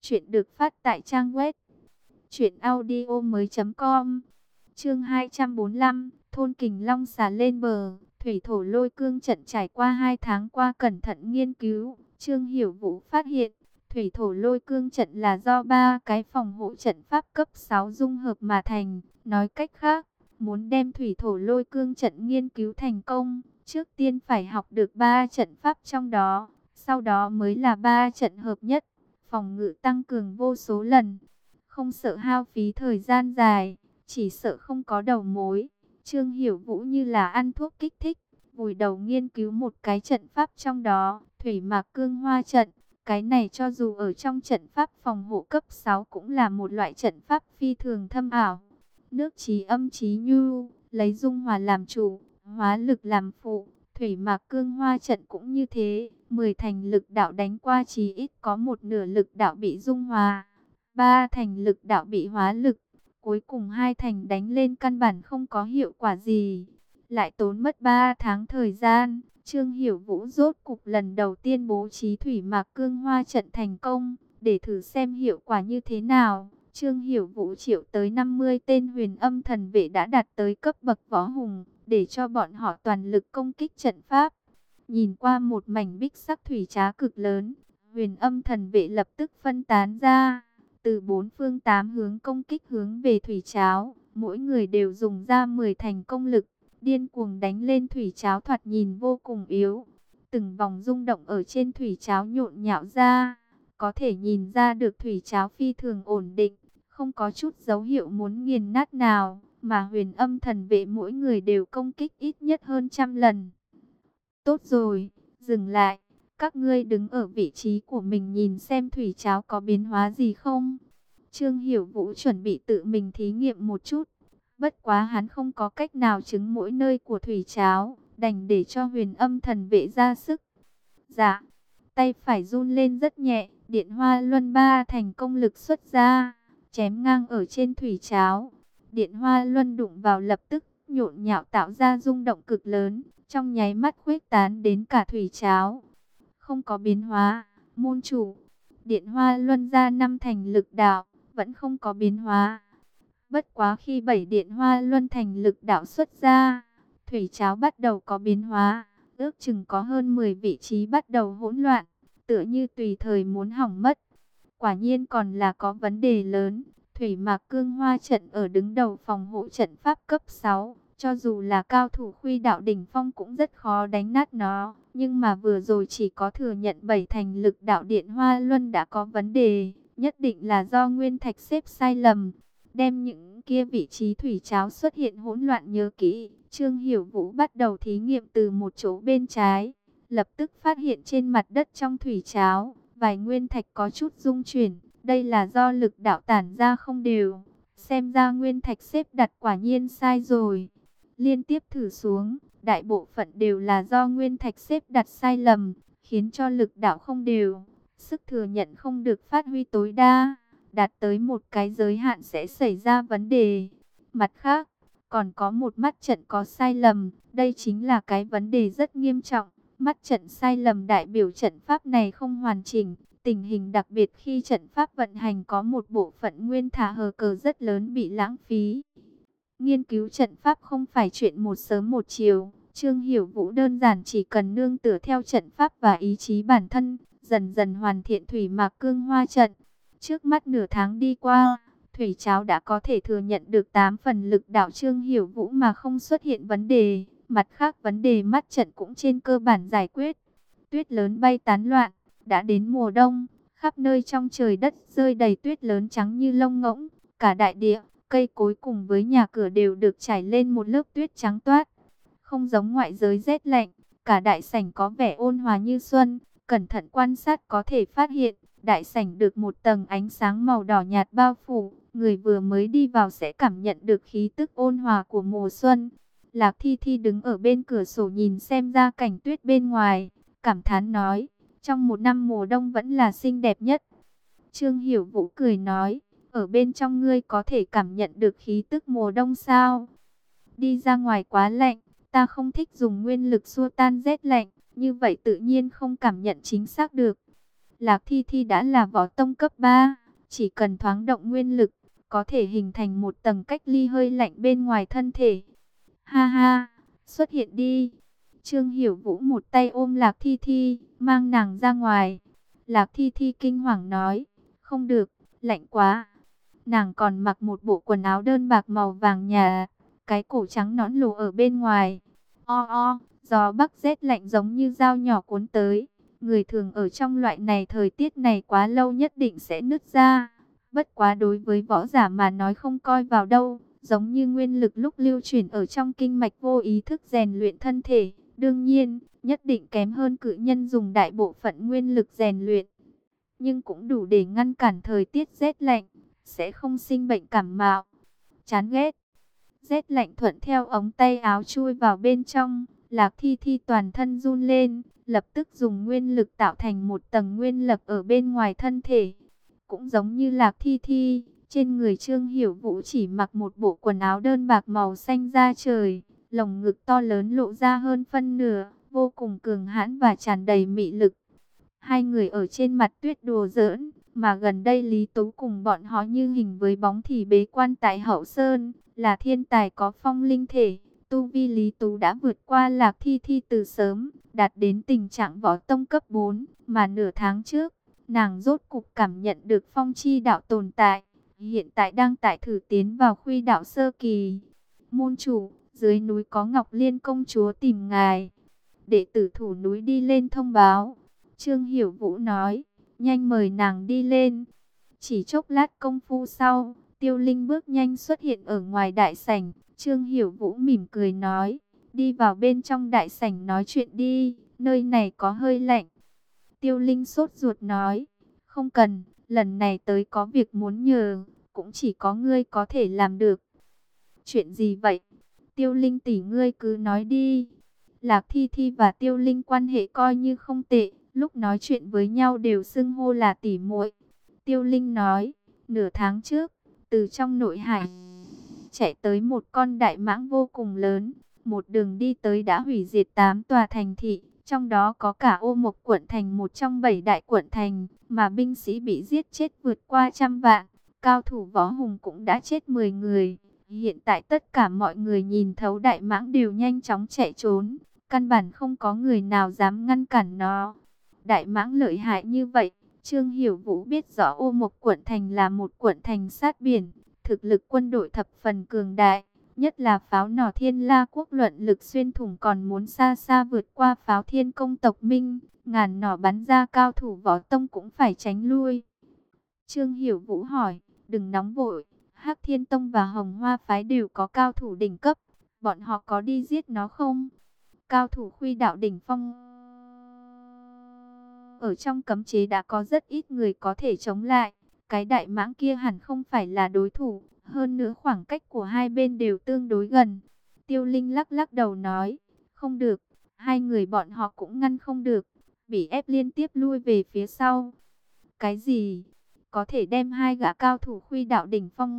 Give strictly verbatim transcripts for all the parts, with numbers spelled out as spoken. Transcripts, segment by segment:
Chuyện được phát tại trang web truyện audio mới chấm com. Chương hai trăm bốn mươi lăm, thôn Kình Long xà lên bờ. Thủy thổ lôi cương trận trải qua hai tháng qua cẩn thận nghiên cứu, Trương Hiểu Vũ phát hiện, thủy thổ lôi cương trận là do ba cái phòng hộ trận pháp cấp sáu dung hợp mà thành. Nói cách khác, muốn đem thủy thổ lôi cương trận nghiên cứu thành công, trước tiên phải học được ba trận pháp trong đó, sau đó mới là ba trận hợp nhất, phòng ngự tăng cường vô số lần. Không sợ hao phí thời gian dài, chỉ sợ không có đầu mối. Trương Hiểu Vũ như là ăn thuốc kích thích, vùi đầu nghiên cứu một cái trận pháp trong đó, thủy mạc cương hoa trận. Cái này cho dù ở trong trận pháp phòng hộ cấp sáu cũng là một loại trận pháp phi thường thâm ảo. Nước trí âm trí nhu, lấy dung hòa làm chủ, hóa lực làm phụ. Thủy mạc cương hoa trận cũng như thế, mười thành lực đạo đánh qua chí ít có một nửa lực đạo bị dung hòa, ba thành lực đạo bị hóa lực, cuối cùng hai thành đánh lên căn bản không có hiệu quả gì. Lại tốn mất ba tháng thời gian, Trương Hiểu Vũ rốt cục lần đầu tiên bố trí thủy mạc cương hoa trận thành công, để thử xem hiệu quả như thế nào. Trương Hiểu Vũ triệu tới năm mươi tên huyền âm thần vệ đã đạt tới cấp bậc võ hùng, để cho bọn họ toàn lực công kích trận pháp. Nhìn qua một mảnh bích sắc thủy trá cực lớn, huyền âm thần vệ lập tức phân tán ra, từ bốn phương tám hướng công kích hướng về thủy tráo. Mỗi người đều dùng ra mười thành công lực, điên cuồng đánh lên thủy tráo thoạt nhìn vô cùng yếu. Từng vòng rung động ở trên thủy tráo nhộn nhạo ra, có thể nhìn ra được thủy tráo phi thường ổn định, không có chút dấu hiệu muốn nghiền nát nào, mà huyền âm thần vệ mỗi người đều công kích ít nhất hơn trăm lần. Tốt rồi, dừng lại, các ngươi đứng ở vị trí của mình nhìn xem thủy tráo có biến hóa gì không. Trương Hiểu Vũ chuẩn bị tự mình thí nghiệm một chút, bất quá hắn không có cách nào chứng mỗi nơi của thủy tráo, đành để cho huyền âm thần vệ ra sức. Dạ, tay phải run lên rất nhẹ, điện hoa luân ba thành công lực xuất ra, chém ngang ở trên thủy tráo. Điện hoa luân đụng vào lập tức nhộn nhạo tạo ra rung động cực lớn, trong nháy mắt khuếch tán đến cả thủy tráo. Không có biến hóa, môn chủ. Điện hoa luân ra năm thành lực đạo, vẫn không có biến hóa. Bất quá khi bảy điện hoa luân thành lực đạo xuất ra, thủy tráo bắt đầu có biến hóa, ước chừng có hơn mười vị trí bắt đầu hỗn loạn, tựa như tùy thời muốn hỏng mất. Quả nhiên còn là có vấn đề lớn. Thủy mạc cương hoa trận ở đứng đầu phòng hộ trận pháp cấp sáu, cho dù là cao thủ khuy đạo đỉnh phong cũng rất khó đánh nát nó. Nhưng mà vừa rồi chỉ có thừa nhận bảy thành lực đạo điện hoa luân đã có vấn đề, nhất định là do nguyên thạch xếp sai lầm. Đem những kia vị trí thủy tráo xuất hiện hỗn loạn nhớ kỹ, Trương Hiểu Vũ bắt đầu thí nghiệm từ một chỗ bên trái, lập tức phát hiện trên mặt đất trong thủy tráo, vài nguyên thạch có chút rung chuyển. Đây là do lực đạo tản ra không đều, xem ra nguyên thạch xếp đặt quả nhiên sai rồi. Liên tiếp thử xuống, đại bộ phận đều là do nguyên thạch xếp đặt sai lầm, khiến cho lực đạo không đều, sức thừa nhận không được phát huy tối đa, đạt tới một cái giới hạn sẽ xảy ra vấn đề. Mặt khác, còn có một mắt trận có sai lầm, đây chính là cái vấn đề rất nghiêm trọng. Mắt trận sai lầm đại biểu trận pháp này không hoàn chỉnh. Tình hình đặc biệt khi trận pháp vận hành có một bộ phận nguyên thả hờ cờ rất lớn bị lãng phí. Nghiên cứu trận pháp không phải chuyện một sớm một chiều. Trương Hiểu Vũ đơn giản chỉ cần nương tựa theo trận pháp và ý chí bản thân, dần dần hoàn thiện thủy mạc cương hoa trận. Trước mắt nửa tháng đi qua, thủy tráo đã có thể thừa nhận được tám phần lực đạo Trương Hiểu Vũ mà không xuất hiện vấn đề. Mặt khác vấn đề mắt trận cũng trên cơ bản giải quyết. Tuyết lớn bay tán loạn. Đã đến mùa đông, khắp nơi trong trời đất rơi đầy tuyết lớn trắng như lông ngỗng. Cả đại địa, cây cối cùng với nhà cửa đều được trải lên một lớp tuyết trắng toát. Không giống ngoại giới rét lạnh, cả đại sảnh có vẻ ôn hòa như xuân. Cẩn thận quan sát có thể phát hiện, đại sảnh được một tầng ánh sáng màu đỏ nhạt bao phủ. Người vừa mới đi vào sẽ cảm nhận được khí tức ôn hòa của mùa xuân. Lạc Thi Thi đứng ở bên cửa sổ nhìn xem ra cảnh tuyết bên ngoài, cảm thán nói. Trong một năm mùa đông vẫn là xinh đẹp nhất. Trương Hiểu Vũ cười nói, ở bên trong ngươi có thể cảm nhận được khí tức mùa đông sao? Đi ra ngoài quá lạnh, ta không thích dùng nguyên lực xua tan rét lạnh, như vậy tự nhiên không cảm nhận chính xác được. Lạc Thi Thi đã là võ tông cấp ba, chỉ cần thoáng động nguyên lực, có thể hình thành một tầng cách ly hơi lạnh bên ngoài thân thể. Ha ha, xuất hiện đi. Trương Hiểu Vũ một tay ôm Lạc Thi Thi, mang nàng ra ngoài. Lạc Thi Thi kinh hoàng nói, không được, lạnh quá. Nàng còn mặc một bộ quần áo đơn bạc màu vàng nhà, cái cổ trắng nõn lộ ở bên ngoài. O o, gió bắc rét lạnh giống như dao nhỏ cuốn tới. Người thường ở trong loại này thời tiết này quá lâu nhất định sẽ nứt ra. Bất quá đối với võ giả mà nói không coi vào đâu, giống như nguyên lực lúc lưu chuyển ở trong kinh mạch vô ý thức rèn luyện thân thể. Đương nhiên, nhất định kém hơn cự nhân dùng đại bộ phận nguyên lực rèn luyện. Nhưng cũng đủ để ngăn cản thời tiết rét lạnh, sẽ không sinh bệnh cảm mạo. Chán ghét. Rét lạnh thuận theo ống tay áo chui vào bên trong, Lạc Thi Thi toàn thân run lên, lập tức dùng nguyên lực tạo thành một tầng nguyên lực ở bên ngoài thân thể. Cũng giống như Lạc Thi Thi, trên người Trương Hiểu Vũ chỉ mặc một bộ quần áo đơn bạc màu xanh da trời, lồng ngực to lớn lộ ra hơn phân nửa, vô cùng cường hãn và tràn đầy mị lực. Hai người ở trên mặt tuyết đùa giỡn, mà gần đây Lý Tú cùng bọn họ như hình với bóng thì bế quan tại Hậu Sơn, là thiên tài có phong linh thể. Tu vi Lý Tú đã vượt qua Lạc Thi Thi từ sớm, đạt đến tình trạng võ tông cấp bốn, mà nửa tháng trước, nàng rốt cục cảm nhận được phong chi đạo tồn tại, hiện tại đang tại thử tiến vào khuy đạo sơ kỳ. Môn chủ, dưới núi có Ngọc Liên công chúa tìm ngài. Đệ tử thủ núi đi lên thông báo. Trương Hiểu Vũ nói, nhanh mời nàng đi lên. Chỉ chốc lát công phu sau, Tiêu Linh bước nhanh xuất hiện ở ngoài đại sảnh. Trương Hiểu Vũ mỉm cười nói, đi vào bên trong đại sảnh nói chuyện đi, nơi này có hơi lạnh. Tiêu Linh sốt ruột nói, không cần, lần này tới có việc muốn nhờ, cũng chỉ có ngươi có thể làm được. Chuyện gì vậy? Tiêu Linh tỷ ngươi cứ nói đi. Lạc Thi Thi và Tiêu Linh quan hệ coi như không tệ, lúc nói chuyện với nhau đều xưng hô là tỷ muội. Tiêu Linh nói, nửa tháng trước, từ trong nội hải chạy tới một con đại mãng vô cùng lớn, một đường đi tới đã hủy diệt tám tòa thành thị, trong đó có cả Ô Mộc quận thành một trong bảy đại quận thành, mà binh sĩ bị giết chết vượt qua trăm vạn, cao thủ võ hùng cũng đã chết mười người. Hiện tại tất cả mọi người nhìn thấu đại mãng đều nhanh chóng chạy trốn, căn bản không có người nào dám ngăn cản nó. Đại mãng lợi hại như vậy, Trương Hiểu Vũ biết rõ Ô Mộc quận thành là một quận thành sát biển, thực lực quân đội thập phần cường đại, nhất là pháo nỏ Thiên La quốc luận lực xuyên thủng còn muốn xa xa vượt qua pháo Thiên công tộc Minh, ngàn nỏ bắn ra cao thủ võ tông cũng phải tránh lui. Trương Hiểu Vũ hỏi, đừng nóng vội, Hắc Thiên Tông và Hồng Hoa phái đều có cao thủ đỉnh cấp, bọn họ có đi giết nó không? Cao thủ khuy đạo đỉnh phong ở trong cấm chế đã có rất ít người có thể chống lại, cái đại mãng kia hẳn không phải là đối thủ, hơn nữa khoảng cách của hai bên đều tương đối gần. Tiêu Linh lắc lắc đầu nói, không được, hai người bọn họ cũng ngăn không được, bị ép liên tiếp lui về phía sau. Cái gì? Có thể đem hai gã cao thủ khuy đạo đỉnh phong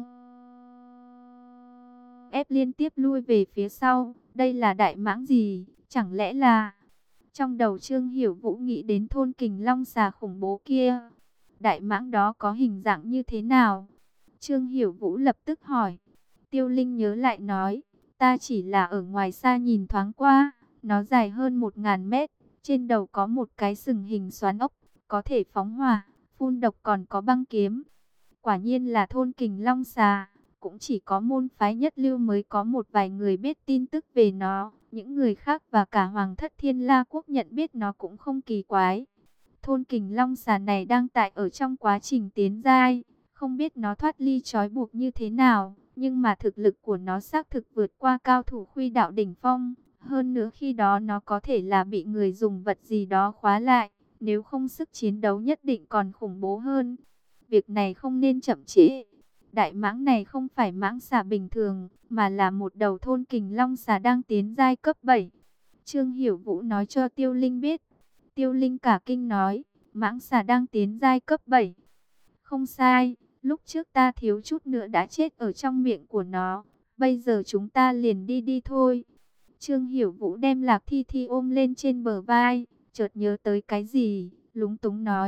ép liên tiếp lui về phía sau, đây là đại mãng gì? Chẳng lẽ là... Trong đầu Trương Hiểu Vũ nghĩ đến thôn kình long xà khủng bố kia. Đại mãng đó có hình dạng như thế nào? Trương Hiểu Vũ lập tức hỏi. Tiêu Linh nhớ lại nói, ta chỉ là ở ngoài xa nhìn thoáng qua, nó dài hơn một ngàn mét, trên đầu có một cái sừng hình xoắn ốc, có thể phóng hỏa, phun độc còn có băng kiếm. Quả nhiên là thôn kình long xà, cũng chỉ có môn phái nhất lưu mới có một vài người biết tin tức về nó. Những người khác và cả Hoàng thất Thiên La quốc nhận biết nó cũng không kỳ quái. Thôn kình long xà này đang tại ở trong quá trình tiến giai, không biết nó thoát ly trói buộc như thế nào, nhưng mà thực lực của nó xác thực vượt qua cao thủ khuy đạo đỉnh phong. Hơn nữa khi đó nó có thể là bị người dùng vật gì đó khóa lại, nếu không sức chiến đấu nhất định còn khủng bố hơn. Việc này không nên chậm trễ. Đại mãng này không phải mãng xà bình thường, mà là một đầu thôn kình long xà đang tiến giai cấp bảy. Trương Hiểu Vũ nói cho Tiêu Linh biết. Tiêu Linh cả kinh nói, mãng xà đang tiến giai cấp bảy. Không sai, lúc trước ta thiếu chút nữa đã chết ở trong miệng của nó. Bây giờ chúng ta liền đi đi thôi. Trương Hiểu Vũ đem Lạc Thi Thi ôm lên trên bờ vai, chợt nhớ tới cái gì, lúng túng nói.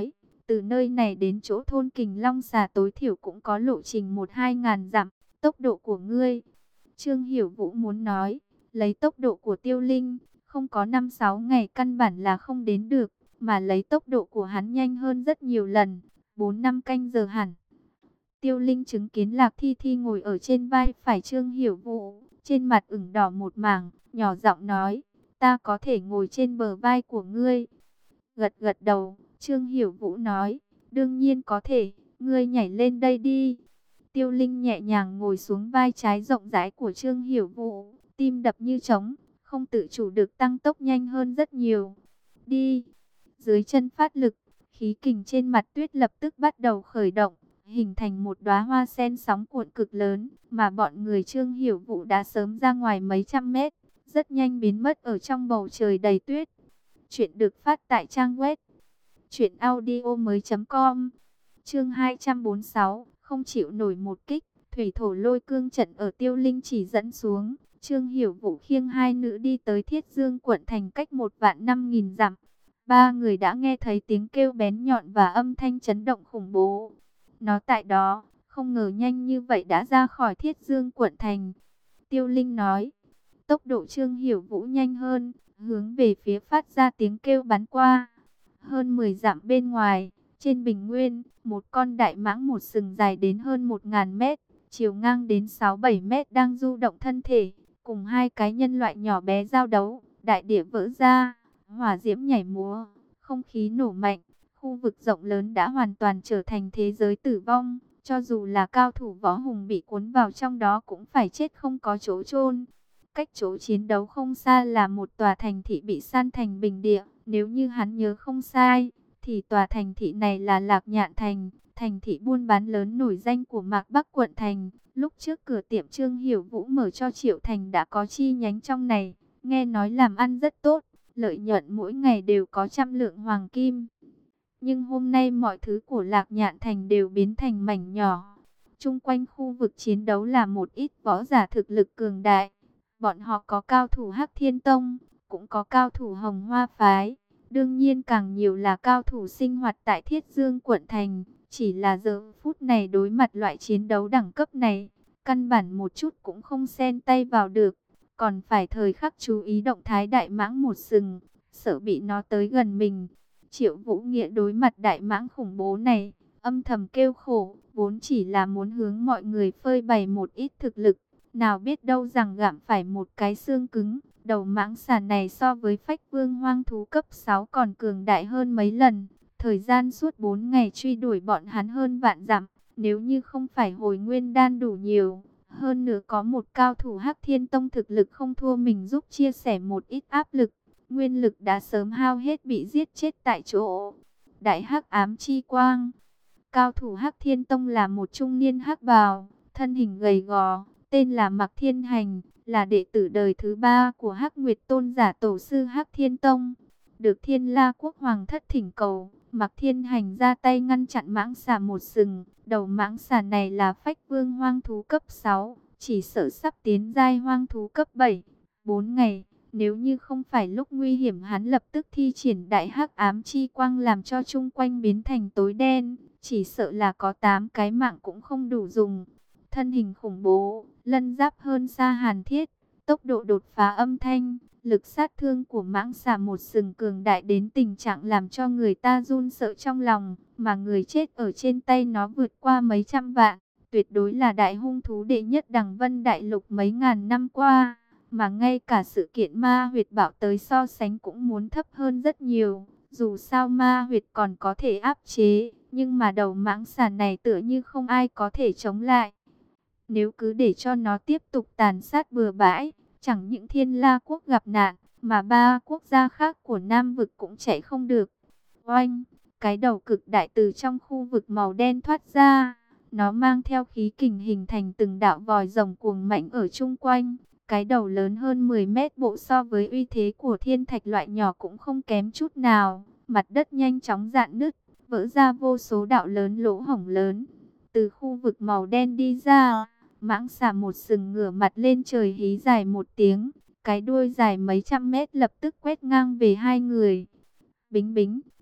Từ nơi này đến chỗ thôn Kình Long Xà tối thiểu cũng có lộ trình một hai ngàn dặm. Tốc độ của ngươi, Trương Hiểu Vũ muốn nói, lấy tốc độ của Tiêu Linh, không có năm sáu ngày căn bản là không đến được, mà lấy tốc độ của hắn nhanh hơn rất nhiều lần, bốn năm canh giờ hẳn. Tiêu Linh chứng kiến Lạc Thi Thi ngồi ở trên vai phải Trương Hiểu Vũ, trên mặt ửng đỏ một mảng, nhỏ giọng nói, ta có thể ngồi trên bờ vai của ngươi. Gật gật đầu, Trương Hiểu Vũ nói, đương nhiên có thể, ngươi nhảy lên đây đi. Tiêu Linh nhẹ nhàng ngồi xuống vai trái rộng rãi của Trương Hiểu Vũ, tim đập như trống, không tự chủ được tăng tốc nhanh hơn rất nhiều. Đi! Dưới chân phát lực, khí kình trên mặt tuyết lập tức bắt đầu khởi động, hình thành một đóa hoa sen sóng cuộn cực lớn, mà bọn người Trương Hiểu Vũ đã sớm ra ngoài mấy trăm mét, rất nhanh biến mất ở trong bầu trời đầy tuyết. Chuyện được phát tại trang web truyện audio mới chấm com. Chương hai trăm bốn mươi sáu, không chịu nổi một kích, thủy thổ lôi cương trận ở Tiêu Linh chỉ dẫn xuống, Trương Hiểu Vũ khiêng hai nữ đi tới Thiết Dương quận thành cách một vạn năm nghìn dặm. Ba người đã nghe thấy tiếng kêu bén nhọn và âm thanh chấn động khủng bố. Nó tại đó, không ngờ nhanh như vậy đã ra khỏi Thiết Dương quận thành. Tiêu Linh nói, tốc độ Trương Hiểu Vũ nhanh hơn, hướng về phía phát ra tiếng kêu bắn qua. Hơn mười dặm bên ngoài, trên bình nguyên, một con đại mãng một sừng dài đến hơn một nghìn mét, chiều ngang đến sáu bảy mét đang du động thân thể, cùng hai cái nhân loại nhỏ bé giao đấu, đại địa vỡ ra, hỏa diễm nhảy múa, không khí nổ mạnh, khu vực rộng lớn đã hoàn toàn trở thành thế giới tử vong, cho dù là cao thủ võ hùng bị cuốn vào trong đó cũng phải chết không có chỗ chôn. Cách chỗ chiến đấu không xa là một tòa thành thị bị san thành bình địa, nếu như hắn nhớ không sai, thì tòa thành thị này là Lạc Nhạn Thành, thành thị buôn bán lớn nổi danh của Mạc Bắc quận thành. Lúc trước cửa tiệm Trương Hiểu Vũ mở cho Triệu Thành đã có chi nhánh trong này, nghe nói làm ăn rất tốt, lợi nhuận mỗi ngày đều có trăm lượng hoàng kim. Nhưng hôm nay mọi thứ của Lạc Nhạn Thành đều biến thành mảnh nhỏ. Chung quanh khu vực chiến đấu là một ít võ giả thực lực cường đại. Bọn họ có cao thủ Hắc Thiên Tông, cũng có cao thủ Hồng Hoa Phái. Đương nhiên càng nhiều là cao thủ sinh hoạt tại Thiết Dương quận thành. Chỉ là giờ phút này đối mặt loại chiến đấu đẳng cấp này, căn bản một chút cũng không xen tay vào được. Còn phải thời khắc chú ý động thái đại mãng một sừng, sợ bị nó tới gần mình. Triệu Vũ Nghĩa đối mặt đại mãng khủng bố này, âm thầm kêu khổ, vốn chỉ là muốn hướng mọi người phơi bày một ít thực lực. Nào biết đâu rằng gặm phải một cái xương cứng, đầu mãng xà này so với Phách Vương hoang thú cấp sáu còn cường đại hơn mấy lần. Thời gian suốt bốn ngày truy đuổi bọn hắn hơn vạn dặm, nếu như không phải hồi nguyên đan đủ nhiều, hơn nữa có một cao thủ Hắc Thiên Tông thực lực không thua mình giúp chia sẻ một ít áp lực, nguyên lực đã sớm hao hết bị giết chết tại chỗ. Đại Hắc Ám Chi Quang, cao thủ Hắc Thiên Tông là một trung niên hắc bào, thân hình gầy gò, tên là Mạc Thiên Hành, là đệ tử đời thứ ba của Hắc Nguyệt Tôn giả tổ sư Hắc Thiên Tông. Được Thiên La Quốc Hoàng thất thỉnh cầu, Mạc Thiên Hành ra tay ngăn chặn mãng xà một sừng. Đầu mãng xà này là Phách Vương hoang thú cấp sáu, chỉ sợ sắp tiến giai hoang thú cấp bảy. Bốn ngày, nếu như không phải lúc nguy hiểm hắn lập tức thi triển Đại Hắc Ám Chi Quang làm cho chung quanh biến thành tối đen, chỉ sợ là có tám cái mạng cũng không đủ dùng. Thân hình khủng bố, lân giáp hơn xa hàn thiết, tốc độ đột phá âm thanh, lực sát thương của mãng xà một sừng cường đại đến tình trạng làm cho người ta run sợ trong lòng, mà người chết ở trên tay nó vượt qua mấy trăm vạn, tuyệt đối là đại hung thú đệ nhất Đằng Vân Đại Lục mấy ngàn năm qua, mà ngay cả sự kiện ma huyệt bảo tới so sánh cũng muốn thấp hơn rất nhiều. Dù sao ma huyệt còn có thể áp chế, nhưng mà đầu mãng xà này tựa như không ai có thể chống lại. Nếu cứ để cho nó tiếp tục tàn sát bừa bãi, chẳng những Thiên La Quốc gặp nạn, mà ba quốc gia khác của Nam vực cũng chạy không được. Oanh, cái đầu cực đại từ trong khu vực màu đen thoát ra, nó mang theo khí kình hình thành từng đạo vòi rồng cuồng mạnh ở chung quanh. Cái đầu lớn hơn mười mét bộ so với uy thế của thiên thạch loại nhỏ cũng không kém chút nào. Mặt đất nhanh chóng rạn nứt, vỡ ra vô số đạo lớn lỗ hổng lớn. Từ khu vực màu đen đi ra, mãng xà một sừng ngửa mặt lên trời hí dài một tiếng, cái đuôi dài mấy trăm mét lập tức quét ngang về hai người. Bính bính,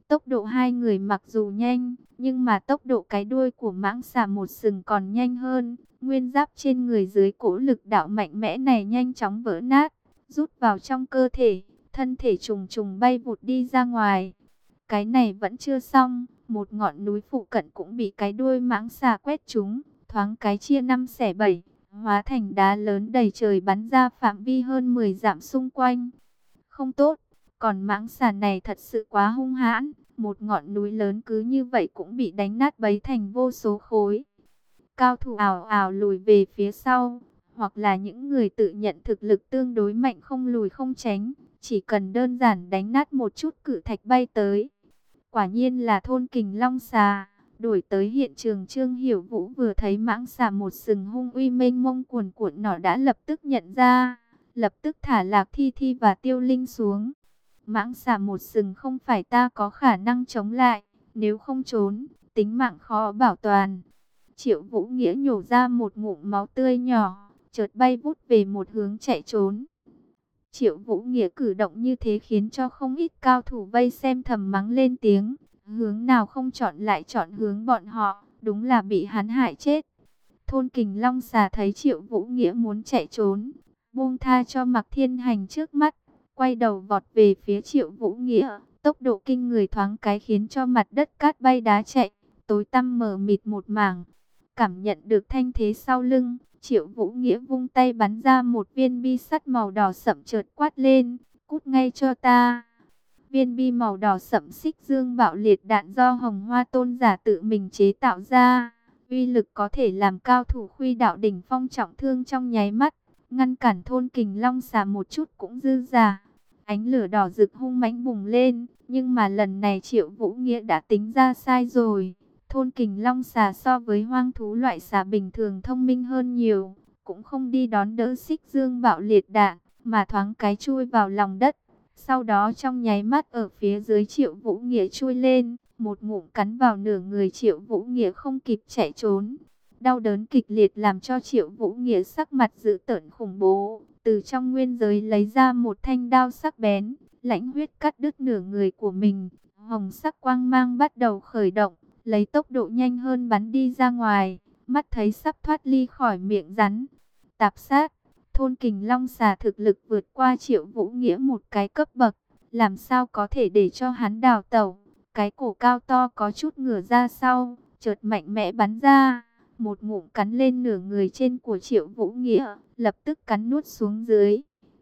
Tốc độ hai người mặc dù nhanh, nhưng mà tốc độ cái đuôi của mãng xà một sừng còn nhanh hơn. Nguyên giáp trên người dưới cỗ lực đạo mạnh mẽ này nhanh chóng vỡ nát, rút vào trong cơ thể, thân thể trùng trùng bay vụt đi ra ngoài. Cái này vẫn chưa xong, một ngọn núi phụ cận cũng bị cái đuôi mãng xà quét trúng, thoáng cái chia năm xẻ bảy, hóa thành đá lớn đầy trời bắn ra phạm vi hơn mười dặm xung quanh. Không tốt, còn mãng xà này thật sự quá hung hãn, một ngọn núi lớn cứ như vậy cũng bị đánh nát bấy thành vô số khối. Cao thủ ào ào lùi về phía sau, hoặc là những người tự nhận thực lực tương đối mạnh không lùi không tránh, chỉ cần đơn giản đánh nát một chút cự thạch bay tới. Quả nhiên là thôn Kình Long xà. Đuổi tới hiện trường, Trương Hiểu Vũ vừa thấy mãng xà một sừng hung uy mênh mông cuồn cuộn nọ đã lập tức nhận ra, lập tức thả Lạc Thi Thi và Tiêu Linh xuống. Mãng xà một sừng không phải ta có khả năng chống lại, nếu không trốn, tính mạng khó bảo toàn. Triệu Vũ Nghĩa nhổ ra một ngụm máu tươi nhỏ, chợt bay vút về một hướng chạy trốn. Triệu Vũ Nghĩa cử động như thế khiến cho không ít cao thủ vây xem thầm mắng lên tiếng. Hướng nào không chọn lại chọn hướng bọn họ, đúng là bị hắn hại chết. Thôn Kình Long xà thấy Triệu Vũ Nghĩa muốn chạy trốn, buông tha cho Mạc Thiên Hành trước mắt, quay đầu vọt về phía Triệu Vũ Nghĩa. Tốc độ kinh người thoáng cái khiến cho mặt đất cát bay đá chạy, tối tăm mờ mịt một mảng. Cảm nhận được thanh thế sau lưng, Triệu Vũ Nghĩa vung tay bắn ra một viên bi sắt màu đỏ sậm, chợt quát lên, cút ngay cho ta. Viên bi màu đỏ sậm xích dương bạo liệt đạn do Hồng Hoa Tôn giả tự mình chế tạo ra, uy lực có thể làm cao thủ Khuy Đạo đỉnh phong trọng thương trong nháy mắt, ngăn cản thôn Kình Long xà một chút cũng dư dả. Ánh lửa đỏ rực hung mãnh bùng lên, nhưng mà lần này Triệu Vũ Nghĩa đã tính ra sai rồi. Thôn Kình Long xà so với hoang thú loại xà bình thường thông minh hơn nhiều, cũng không đi đón đỡ xích dương bạo liệt đạn, mà thoáng cái chui vào lòng đất. Sau đó trong nháy mắt ở phía dưới Triệu Vũ Nghĩa chui lên, một ngụm cắn vào nửa người Triệu Vũ Nghĩa không kịp chạy trốn. Đau đớn kịch liệt làm cho Triệu Vũ Nghĩa sắc mặt dữ tợn khủng bố, từ trong nguyên giới lấy ra một thanh đao sắc bén, lãnh huyết cắt đứt nửa người của mình. Hồng sắc quang mang bắt đầu khởi động, lấy tốc độ nhanh hơn bắn đi ra ngoài, mắt thấy sắp thoát ly khỏi miệng rắn. Tạp sát, thôn Kình Long xà thực lực vượt qua Triệu Vũ Nghĩa một cái cấp bậc, làm sao có thể để cho hắn đào tẩu. Cái cổ cao to có chút ngửa ra sau, chợt mạnh mẽ bắn ra, một ngụm cắn lên nửa người trên của Triệu Vũ Nghĩa, lập tức cắn nuốt xuống dưới.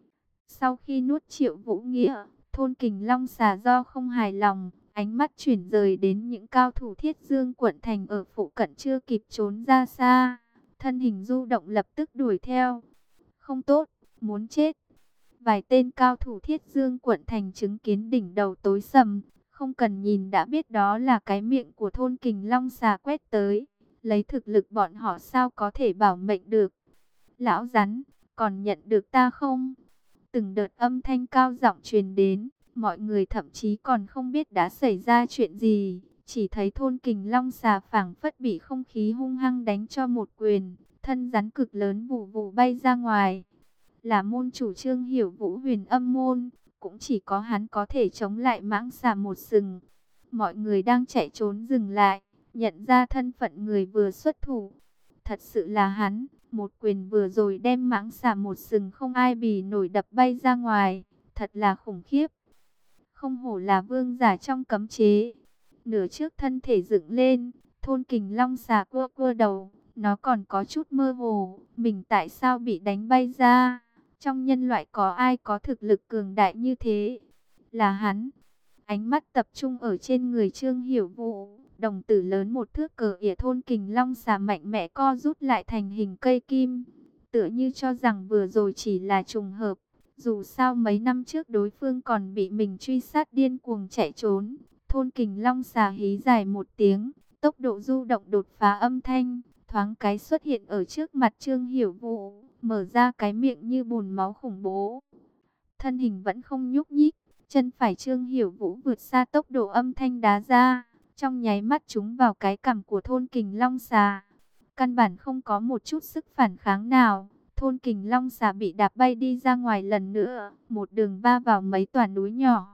Sau khi nuốt Triệu Vũ Nghĩa, thôn Kình Long xà do không hài lòng, ánh mắt chuyển rời đến những cao thủ Thiết Dương quận thành ở phụ cận chưa kịp trốn ra xa. Thân hình du động lập tức đuổi theo. Không tốt, muốn chết. Vài tên cao thủ Thiết Dương quận thành chứng kiến đỉnh đầu tối sầm, không cần nhìn đã biết đó là cái miệng của thôn Kình Long xà quét tới. Lấy thực lực bọn họ sao có thể bảo mệnh được. Lão rắn, còn nhận được ta không? Từng đợt âm thanh cao giọng truyền đến. Mọi người thậm chí còn không biết đã xảy ra chuyện gì, chỉ thấy thôn Kình Long xà phảng phất bị không khí hung hăng đánh cho một quyền, thân rắn cực lớn vù vù bay ra ngoài. Là môn chủ Trương Hiểu Vũ Huyền Âm môn, cũng chỉ có hắn có thể chống lại mãng xà một sừng. Mọi người đang chạy trốn dừng lại, nhận ra thân phận người vừa xuất thủ. Thật sự là hắn, một quyền vừa rồi đem mãng xà một sừng không ai bì nổi đập bay ra ngoài, thật là khủng khiếp. Không hổ là vương giả trong cấm chế. Nửa trước thân thể dựng lên, thôn Kình Long xà cua cua đầu, nó còn có chút mơ hồ, mình tại sao bị đánh bay ra? Trong nhân loại có ai có thực lực cường đại như thế? Là hắn. Ánh mắt tập trung ở trên người Trương Hiểu Vũ, đồng tử lớn một thước cờ ỉa thôn Kình Long xà mạnh mẽ co rút lại thành hình cây kim, tựa như cho rằng vừa rồi chỉ là trùng hợp. Dù sao mấy năm trước đối phương còn bị mình truy sát điên cuồng chạy trốn. Thôn Kình Long xà hí dài một tiếng, tốc độ du động đột phá âm thanh, thoáng cái xuất hiện ở trước mặt Trương Hiểu Vũ, mở ra cái miệng như bùn máu khủng bố. Thân hình vẫn không nhúc nhích, chân phải Trương Hiểu Vũ vượt xa tốc độ âm thanh đá ra, trong nháy mắt trúng vào cái cằm của thôn Kình Long xà. Căn bản không có một chút sức phản kháng nào. Thôn Kình Long xà bị đạp bay đi ra ngoài lần nữa, một đường va vào mấy tòa núi nhỏ.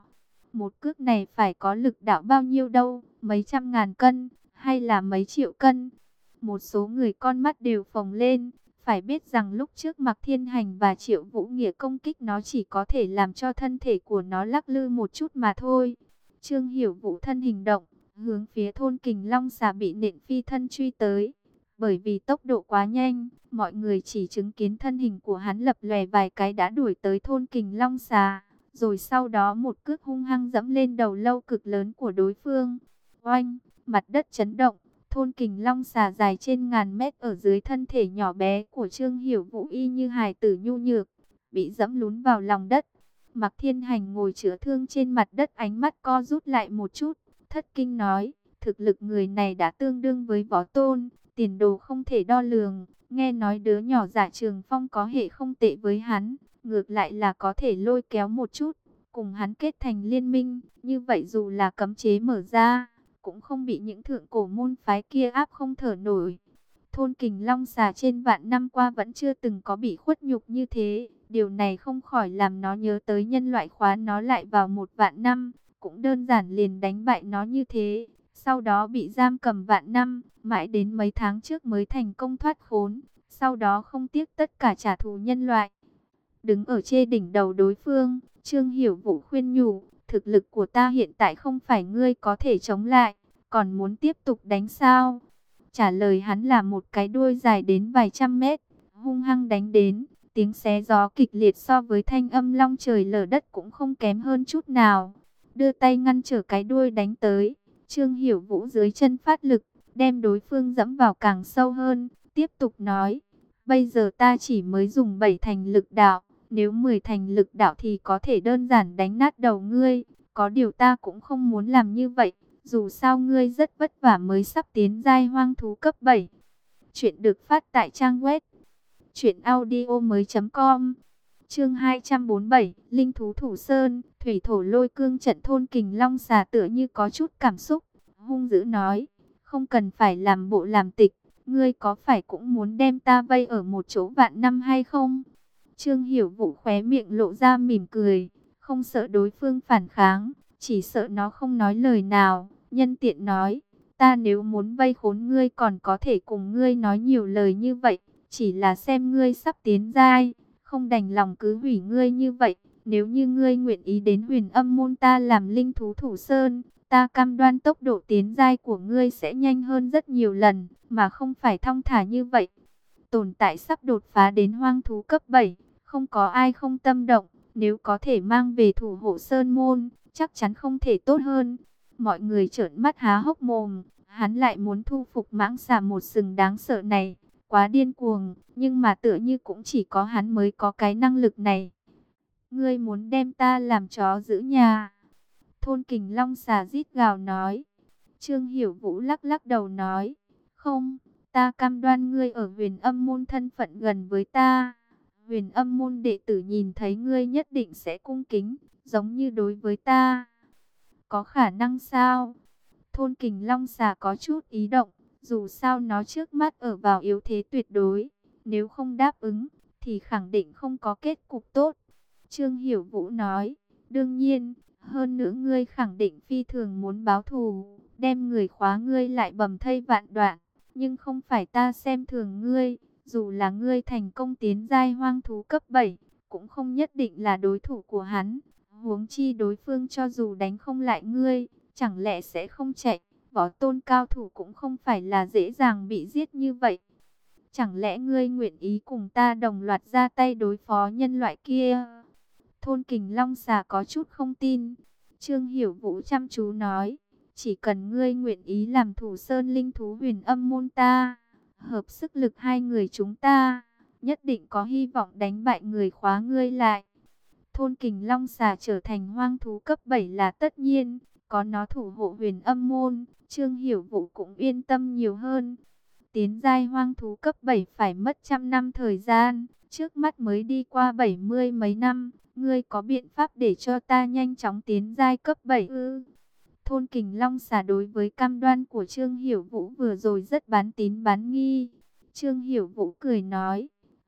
Một cước này phải có lực đạo bao nhiêu đâu, mấy trăm ngàn cân, hay là mấy triệu cân. Một số người con mắt đều phồng lên, phải biết rằng lúc trước Mạc Thiên Hành và Triệu Vũ Nghĩa công kích nó chỉ có thể làm cho thân thể của nó lắc lư một chút mà thôi. Trương Hiểu Vũ thân hình động, hướng phía thôn Kình Long Xà bị nện phi thân truy tới. Bởi vì tốc độ quá nhanh, mọi người chỉ chứng kiến thân hình của hắn lập lòe vài cái đã đuổi tới thôn Kình Long Xà. Rồi sau đó một cước hung hăng dẫm lên đầu lâu cực lớn của đối phương. Oanh, mặt đất chấn động, thôn Kình Long Xà dài trên ngàn mét ở dưới thân thể nhỏ bé của Trương Hiểu Vũ y như hài tử nhu nhược, bị dẫm lún vào lòng đất. Mạc Thiên Hành ngồi chữa thương trên mặt đất, ánh mắt co rút lại một chút, thất kinh nói, thực lực người này đã tương đương với võ tôn, tiền đồ không thể đo lường. Nghe nói đứa nhỏ Dạ Trường Phong có hệ không tệ với hắn, ngược lại là có thể lôi kéo một chút, cùng hắn kết thành liên minh, như vậy dù là cấm chế mở ra, cũng không bị những thượng cổ môn phái kia áp không thở nổi. Thôn Kình Long Xà trên vạn năm qua vẫn chưa từng có bị khuất nhục như thế, điều này không khỏi làm nó nhớ tới nhân loại khóa nó lại vào một vạn năm, cũng đơn giản liền đánh bại nó như thế, sau đó bị giam cầm vạn năm, mãi đến mấy tháng trước mới thành công thoát khốn, sau đó không tiếc tất cả trả thù nhân loại. Đứng ở trên đỉnh đầu đối phương, Trương Hiểu Vũ khuyên nhủ, thực lực của ta hiện tại không phải ngươi có thể chống lại, còn muốn tiếp tục đánh sao? Trả lời hắn là một cái đuôi dài đến vài trăm mét, hung hăng đánh đến, tiếng xé gió kịch liệt so với thanh âm long trời lở đất cũng không kém hơn chút nào. Đưa tay ngăn trở cái đuôi đánh tới, Trương Hiểu Vũ dưới chân phát lực, đem đối phương dẫm vào càng sâu hơn, tiếp tục nói, bây giờ ta chỉ mới dùng bảy thành lực đạo, nếu mười thành lực đạo thì có thể đơn giản đánh nát đầu ngươi, có điều ta cũng không muốn làm như vậy, dù sao ngươi rất vất vả mới sắp tiến giai hoang thú cấp bảy. Chuyện được phát tại trang web truyện audio mới chấm com. Chương hai trăm bốn mươi bảy, Linh thú Thủ Sơn, thủy thổ lôi cương trận. Thôn Kình Long Xà tựa như có chút cảm xúc, hung dữ nói, không cần phải làm bộ làm tịch, ngươi có phải cũng muốn đem ta vây ở một chỗ vạn năm hay không? Trương Hiểu Vũ khóe miệng lộ ra mỉm cười, không sợ đối phương phản kháng, chỉ sợ nó không nói lời nào, nhân tiện nói, ta nếu muốn vây khốn ngươi còn có thể cùng ngươi nói nhiều lời như vậy, chỉ là xem ngươi sắp tiến giai, không đành lòng cứ hủy ngươi như vậy, nếu như ngươi nguyện ý đến Huyền Âm môn ta làm linh thú thủ sơn, ta cam đoan tốc độ tiến giai của ngươi sẽ nhanh hơn rất nhiều lần, mà không phải thong thả như vậy. Tồn tại sắp đột phá đến hoang thú cấp bảy, không có ai không tâm động, nếu có thể mang về thủ hộ sơn môn, chắc chắn không thể tốt hơn. Mọi người trợn mắt há hốc mồm, hắn lại muốn thu phục mãng xà một sừng đáng sợ này, quá điên cuồng, nhưng mà tựa như cũng chỉ có hắn mới có cái năng lực này. Ngươi muốn đem ta làm chó giữ nhà? Thôn Kình Long Xà rít gào nói. Trương Hiểu Vũ lắc lắc đầu nói, không, ta cam đoan ngươi ở Huyền Âm môn thân phận gần với ta. Huyền Âm môn đệ tử nhìn thấy ngươi nhất định sẽ cung kính, giống như đối với ta. Có khả năng sao? Thôn Kình Long Xà có chút ý động, dù sao nó trước mắt ở vào yếu thế tuyệt đối, nếu không đáp ứng thì khẳng định không có kết cục tốt. Trương Hiểu Vũ nói, đương nhiên, hơn nữa ngươi khẳng định phi thường muốn báo thù, đem người khóa ngươi lại bầm thây vạn đoạn, nhưng không phải ta xem thường ngươi, dù là ngươi thành công tiến giai hoang thú cấp bảy, cũng không nhất định là đối thủ của hắn. Huống chi đối phương cho dù đánh không lại ngươi, chẳng lẽ sẽ không chạy, võ tôn cao thủ cũng không phải là dễ dàng bị giết như vậy. Chẳng lẽ ngươi nguyện ý cùng ta đồng loạt ra tay đối phó nhân loại kia? Thôn Kình Long Xà có chút không tin. Trương Hiểu Vũ chăm chú nói, chỉ cần ngươi nguyện ý làm thủ sơn linh thú Huyền Âm môn ta, hợp sức lực hai người chúng ta, nhất định có hy vọng đánh bại người khóa ngươi lại. Thôn Kình Long Xà trở thành hoang thú cấp bảy là tất nhiên, có nó thủ hộ Huyền Âm môn, Trương Hiểu Vũ cũng yên tâm nhiều hơn. Tiến giai hoang thú cấp bảy phải mất trăm năm thời gian, trước mắt mới đi qua bảy mươi mấy năm, ngươi có biện pháp để cho ta nhanh chóng tiến giai cấp bảy ư? Thôn Kình Long Xà đối với cam đoan của Trương Hiểu Vũ vừa rồi rất bán tín bán nghi. Trương Hiểu Vũ cười nói,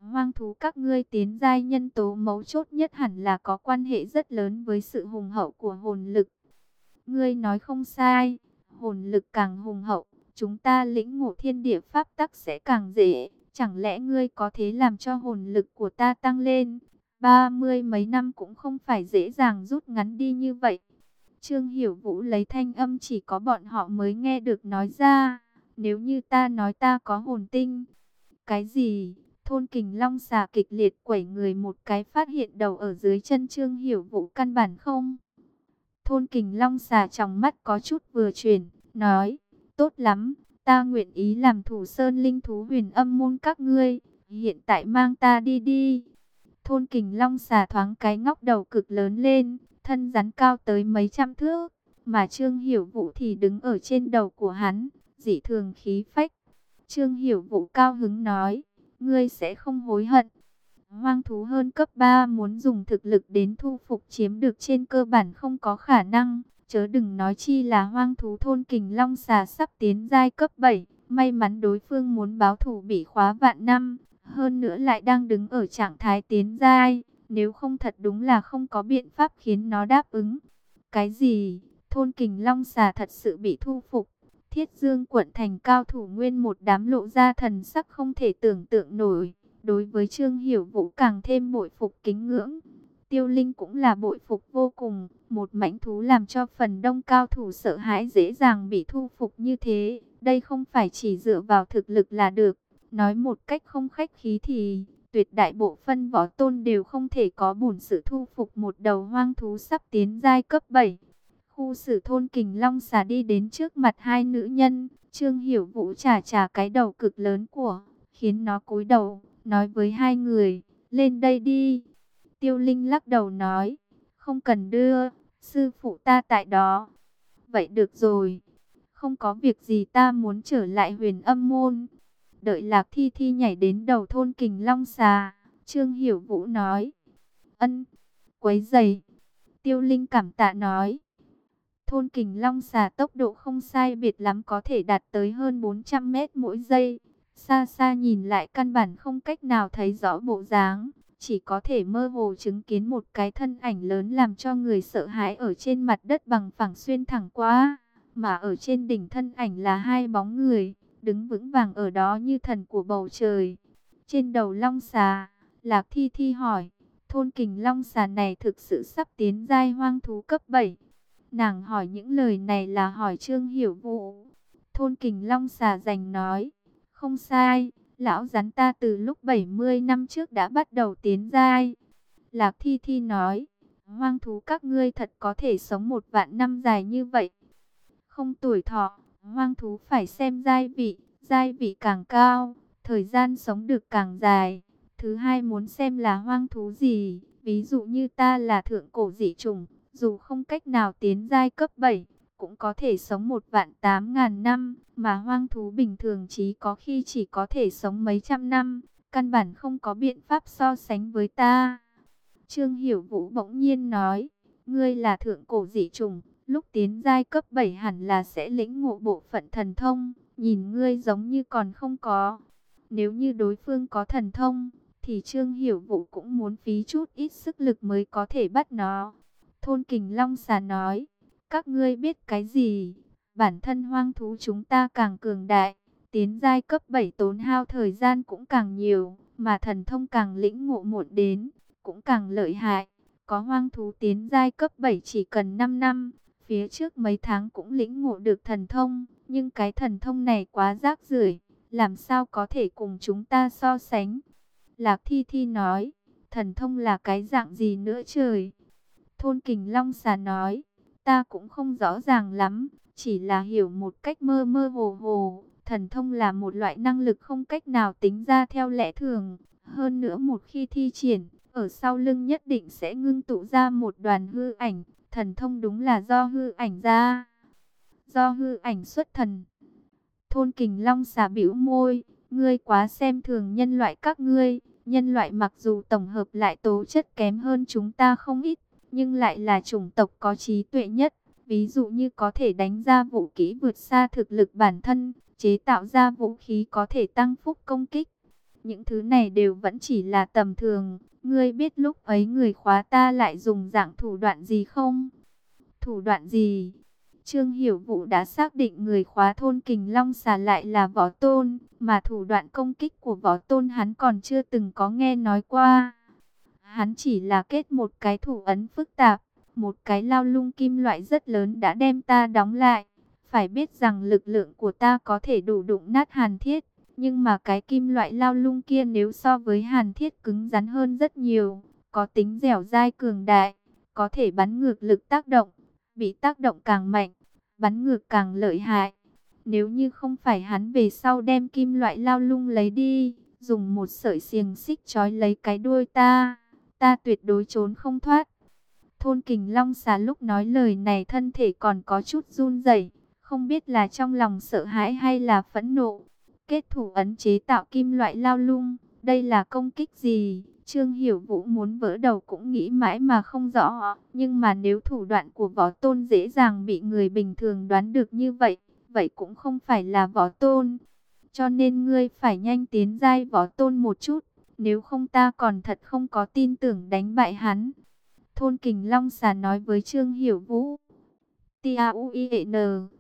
Hoang thú các ngươi tiến giai, nhân tố mấu chốt nhất hẳn là có quan hệ rất lớn với sự hùng hậu của hồn lực. Ngươi nói không sai, hồn lực càng hùng hậu, chúng ta lĩnh ngộ thiên địa pháp tắc sẽ càng dễ. Chẳng lẽ ngươi có thể làm cho hồn lực của ta tăng lên? Ba mươi mấy năm cũng không phải dễ dàng rút ngắn đi như vậy. Trương Hiểu Vũ lấy thanh âm chỉ có bọn họ mới nghe được nói ra. Nếu như ta nói ta có hồn tinh. Cái gì? Thôn Kình Long xà kịch liệt quẩy người một cái, phát hiện đầu ở dưới chân Trương Hiểu Vũ căn bản không. Thôn Kình Long xà trong mắt có chút vừa chuyển, nói, tốt lắm, ta nguyện ý làm thủ sơn linh thú Huyền Âm môn các ngươi, hiện tại mang ta đi đi. Thôn Kình Long xà thoáng cái ngóc đầu cực lớn lên, thân rắn cao tới mấy trăm thước, mà Trương Hiểu Vũ thì đứng ở trên đầu của hắn, dị thường khí phách. Trương Hiểu Vũ cao hứng nói, ngươi sẽ không hối hận. Hoang thú hơn cấp ba muốn dùng thực lực đến thu phục chiếm được trên cơ bản không có khả năng, chớ đừng nói chi là hoang thú thôn Kình Long xà sắp tiến giai cấp bảy, may mắn đối phương muốn báo thù bị khóa vạn năm, hơn nữa lại đang đứng ở trạng thái tiến giai, nếu không thật đúng là không có biện pháp khiến nó đáp ứng. Cái gì? Thôn Kình Long xà thật sự bị thu phục? Thiết Dương quận thành cao thủ nguyên một đám lộ ra thần sắc không thể tưởng tượng nổi. Đối với Trương Hiểu Vũ càng thêm bội phục kính ngưỡng. Tiêu Linh cũng là bội phục vô cùng. Một mãnh thú làm cho phần đông cao thủ sợ hãi, dễ dàng bị thu phục như thế. Đây không phải chỉ dựa vào thực lực là được. Nói một cách không khách khí thì tuyệt đại bộ phân võ tôn đều không thể có bổn sự thu phục một đầu hoang thú sắp tiến giai cấp bảy. Khu xử thôn Kình Long xà đi đến trước mặt hai nữ nhân. Trương Hiểu Vũ chà chà cái đầu cực lớn của, khiến nó cúi đầu, nói với hai người, lên đây đi. Tiêu Linh lắc đầu nói, không cần đưa, sư phụ ta tại đó. Vậy được rồi, không có việc gì, ta muốn trở lại Huyền Âm môn. Đợi Lạc Thi Thi nhảy đến đầu thôn Kình Long xà, Trương Hiểu Vũ nói, ân, quấy giày. Tiêu Linh cảm tạ nói, thôn Kình Long xà tốc độ không sai biệt lắm, có thể đạt tới hơn bốn trăm mét mỗi giây. Xa xa nhìn lại căn bản không cách nào thấy rõ bộ dáng, chỉ có thể mơ hồ chứng kiến một cái thân ảnh lớn làm cho người sợ hãi ở trên mặt đất bằng phẳng xuyên thẳng qua. Mà ở trên đỉnh thân ảnh là hai bóng người, đứng vững vàng ở đó như thần của bầu trời. Trên đầu long xà, Lạc Thi Thi hỏi, thôn Kình Long xà này thực sự sắp tiến giai hoang thú cấp bảy. Nàng hỏi những lời này là hỏi Trương Hiểu Vũ. Thôn Kình Long xà giành nói, không sai, lão rắn ta từ lúc bảy mươi năm trước đã bắt đầu tiến giai. Lạc Thi Thi nói, hoang thú các ngươi thật có thể sống một vạn năm dài như vậy. Không tuổi thọ, hoang thú phải xem giai vị, giai vị càng cao, thời gian sống được càng dài. Thứ hai muốn xem là hoang thú gì, ví dụ như ta là thượng cổ dị chủng, dù không cách nào tiến giai cấp bảy, cũng có thể sống một vạn tám ngàn năm, mà hoang thú bình thường chí có khi chỉ có thể sống mấy trăm năm, căn bản không có biện pháp so sánh với ta. Trương Hiểu Vũ bỗng nhiên nói, ngươi là thượng cổ dị chủng, lúc tiến giai cấp bảy hẳn là sẽ lĩnh ngộ bộ phận thần thông, nhìn ngươi giống như còn không có. Nếu như đối phương có thần thông, thì Trương Hiểu Vũ cũng muốn phí chút ít sức lực mới có thể bắt nó. Thôn Kình Long xà nói, các ngươi biết cái gì? Bản thân hoang thú chúng ta càng cường đại, tiến giai cấp bảy tốn hao thời gian cũng càng nhiều, mà thần thông càng lĩnh ngộ muộn đến, cũng càng lợi hại. Có hoang thú tiến giai cấp bảy chỉ cần năm năm, phía trước mấy tháng cũng lĩnh ngộ được thần thông, nhưng cái thần thông này quá rác rưởi, làm sao có thể cùng chúng ta so sánh? Lạc Thi Thi nói, thần thông là cái dạng gì nữa trời? Thôn Kình Long xà nói, ta cũng không rõ ràng lắm, chỉ là hiểu một cách mơ mơ hồ hồ. Thần thông là một loại năng lực không cách nào tính ra theo lẽ thường. Hơn nữa một khi thi triển, ở sau lưng nhất định sẽ ngưng tụ ra một đoàn hư ảnh. Thần thông đúng là do hư ảnh ra, do hư ảnh xuất thần. Thôn Kình Long xà bĩu môi, ngươi quá xem thường nhân loại các ngươi. Nhân loại mặc dù tổng hợp lại tố chất kém hơn chúng ta không ít, nhưng lại là chủng tộc có trí tuệ nhất. Ví dụ như có thể đánh ra vũ khí vượt xa thực lực bản thân, chế tạo ra vũ khí có thể tăng phúc công kích. những thứ này đều vẫn chỉ là tầm thường. Ngươi biết lúc ấy người khóa ta lại dùng dạng thủ đoạn gì không? Thủ đoạn gì? Trương Hiểu Vũ đã xác định người khóa thôn Kình Long Xà lại là Võ Tôn, mà thủ đoạn công kích của Võ Tôn hắn còn chưa từng có nghe nói qua. Hắn chỉ là kết một cái thủ ấn phức tạp, một cái lao lung kim loại rất lớn đã đem ta đóng lại. Phải biết rằng lực lượng của ta có thể đủ đụng nát hàn thiết, nhưng mà cái kim loại lao lung kia nếu so với hàn thiết cứng rắn hơn rất nhiều, có tính dẻo dai cường đại, có thể bắn ngược lực tác động, bị tác động càng mạnh, bắn ngược càng lợi hại. Nếu như không phải hắn về sau đem kim loại lao lung lấy đi, dùng một sợi xiềng xích trói lấy cái đuôi ta, ta tuyệt đối trốn không thoát. Thôn Kình Long Xà lúc nói lời này thân thể còn có chút run rẩy, không biết là trong lòng sợ hãi hay là phẫn nộ. Kết thủ ấn chế tạo kim loại lao lung, đây là công kích gì? Trương Hiểu Vũ muốn vỡ đầu cũng nghĩ mãi mà không rõ. Nhưng mà nếu thủ đoạn của Võ Tôn dễ dàng bị người bình thường đoán được như vậy, vậy cũng không phải là Võ Tôn. Cho nên ngươi phải nhanh tiến giai Võ Tôn một chút, nếu không ta còn thật không có tin tưởng đánh bại hắn. Thôn Kình Long Xà nói với Trương Hiểu Vũ. T-A-U-I-N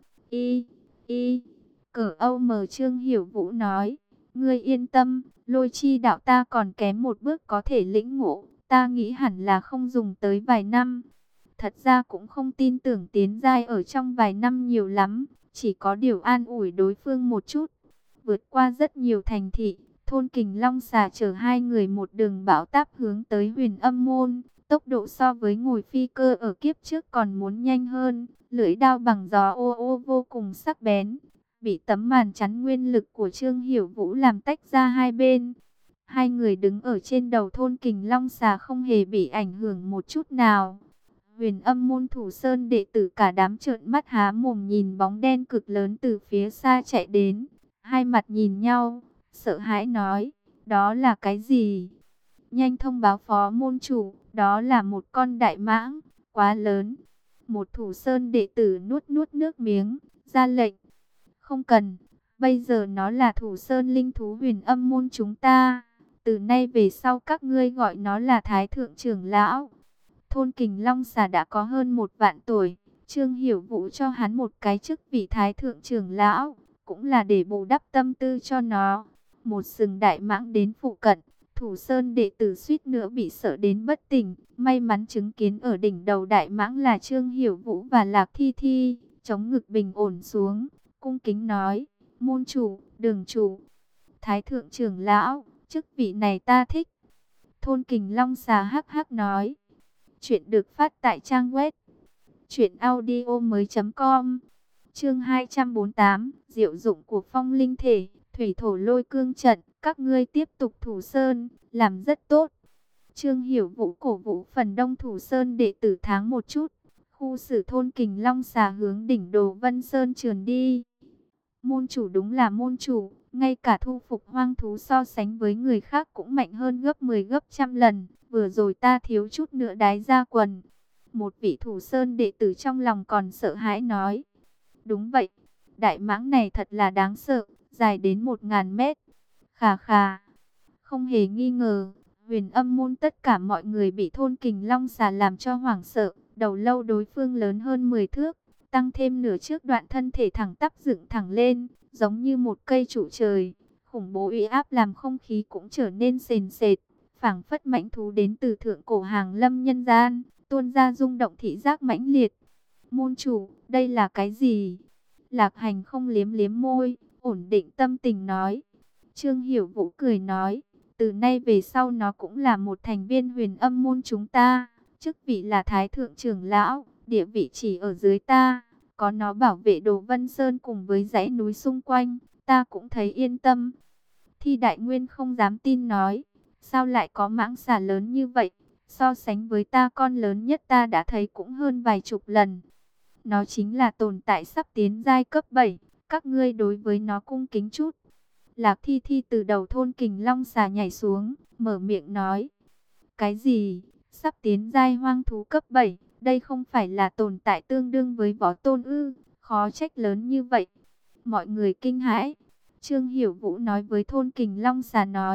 I I Cờ Âu mờ Trương Hiểu Vũ nói, ngươi yên tâm, lôi chi đạo ta còn kém một bước có thể lĩnh ngộ, ta nghĩ hẳn là không dùng tới vài năm. Thật ra cũng không tin tưởng tiến giai ở trong vài năm nhiều lắm, chỉ có điều an ủi đối phương một chút. Vượt qua rất nhiều thành thị, thôn Kình Long Xà chở hai người một đường bão táp hướng tới Huyền Âm Môn. Tốc độ so với ngồi phi cơ ở kiếp trước còn muốn nhanh hơn, lưỡi đao bằng gió ô ô vô cùng sắc bén, bị tấm màn chắn nguyên lực của Trương Hiểu Vũ làm tách ra hai bên. Hai người đứng ở trên đầu thôn Kình Long Xà không hề bị ảnh hưởng một chút nào. Huyền Âm Môn Thủ Sơn đệ tử cả đám trợn mắt há mồm nhìn bóng đen cực lớn từ phía xa chạy đến, hai mặt nhìn nhau, sợ hãi nói, đó là cái gì? Nhanh thông báo phó môn chủ, đó là một con đại mãng, quá lớn. Một Thủ Sơn đệ tử nuốt nuốt nước miếng, ra lệnh. Không cần, bây giờ nó là Thủ Sơn linh thú Huyền Âm Môn chúng ta. Từ nay về sau các ngươi gọi nó là Thái Thượng Trưởng Lão. Thôn Kình Long Xà đã có hơn một vạn tuổi. Trương Hiểu Vũ cho hắn một cái chức vị Thái Thượng Trưởng Lão, cũng là để bù đắp tâm tư cho nó. Một sừng đại mãng đến phụ cận, Thủ Sơn đệ tử suýt nữa bị sợ đến bất tỉnh. May mắn chứng kiến ở đỉnh đầu đại mãng là Trương Hiểu Vũ và Lạc Thi Thi, chống ngực bình ổn xuống, cung kính nói, môn chủ, đường chủ, Thái Thượng Trưởng Lão, chức vị này ta thích. Thôn Kình Long Xà hắc hắc nói. Chuyện được phát tại trang web truyện audio mới chấm com. Chương hai trăm bốn mươi tám, diệu dụng của phong linh thể, thủy thổ lôi cương trận, các ngươi tiếp tục Thủ Sơn, làm rất tốt. Trương Hiểu Vũ cổ vũ phần đông Thủ Sơn đệ tử tháng một chút. Khu xử thôn Kình Long Xà hướng đỉnh Đồ Vân Sơn trườn đi. Môn chủ đúng là môn chủ, ngay cả thu phục hoang thú so sánh với người khác cũng mạnh hơn gấp mười gấp trăm lần. Vừa rồi ta thiếu chút nữa đái ra quần. Một vị Thủ Sơn đệ tử trong lòng còn sợ hãi nói. Đúng vậy, đại mãng này thật là đáng sợ, dài đến một ngàn mét. Khà khà, không hề nghi ngờ, Huyền Âm Môn tất cả mọi người bị thôn Kình Long Xà làm cho hoảng sợ. Đầu lâu đối phương lớn hơn mười thước, tăng thêm nửa trước đoạn thân thể thẳng tắp dựng thẳng lên, giống như một cây trụ trời. Khủng bố uy áp làm không khí cũng trở nên sền sệt, phảng phất mãnh thú đến từ thượng cổ hàng lâm nhân gian, tuôn ra rung động thị giác mãnh liệt. Môn chủ, đây là cái gì? Lạc Hành không liếm liếm môi, ổn định tâm tình nói. Trương Hiểu Vũ cười nói, từ nay về sau nó cũng là một thành viên Huyền Âm Môn chúng ta. Chức vị là Thái Thượng Trưởng Lão, địa vị chỉ ở dưới ta, có nó bảo vệ Đồ Vân Sơn cùng với dãy núi xung quanh, ta cũng thấy yên tâm. Thi Đại Nguyên không dám tin nói, sao lại có mãng xà lớn như vậy, so sánh với ta con lớn nhất ta đã thấy cũng hơn vài chục lần. Nó chính là tồn tại sắp tiến giai cấp bảy, các ngươi đối với nó cung kính chút. Lạc Thi Thi từ đầu thôn Kình Long Xà nhảy xuống, mở miệng nói, cái gì? Sắp tiến giai hoang thú cấp bảy, đây không phải là tồn tại tương đương với Võ Tôn ư? Khó trách lớn như vậy. Mọi người kinh hãi. Trương Hiểu Vũ nói với thôn Kình Long Xà nói,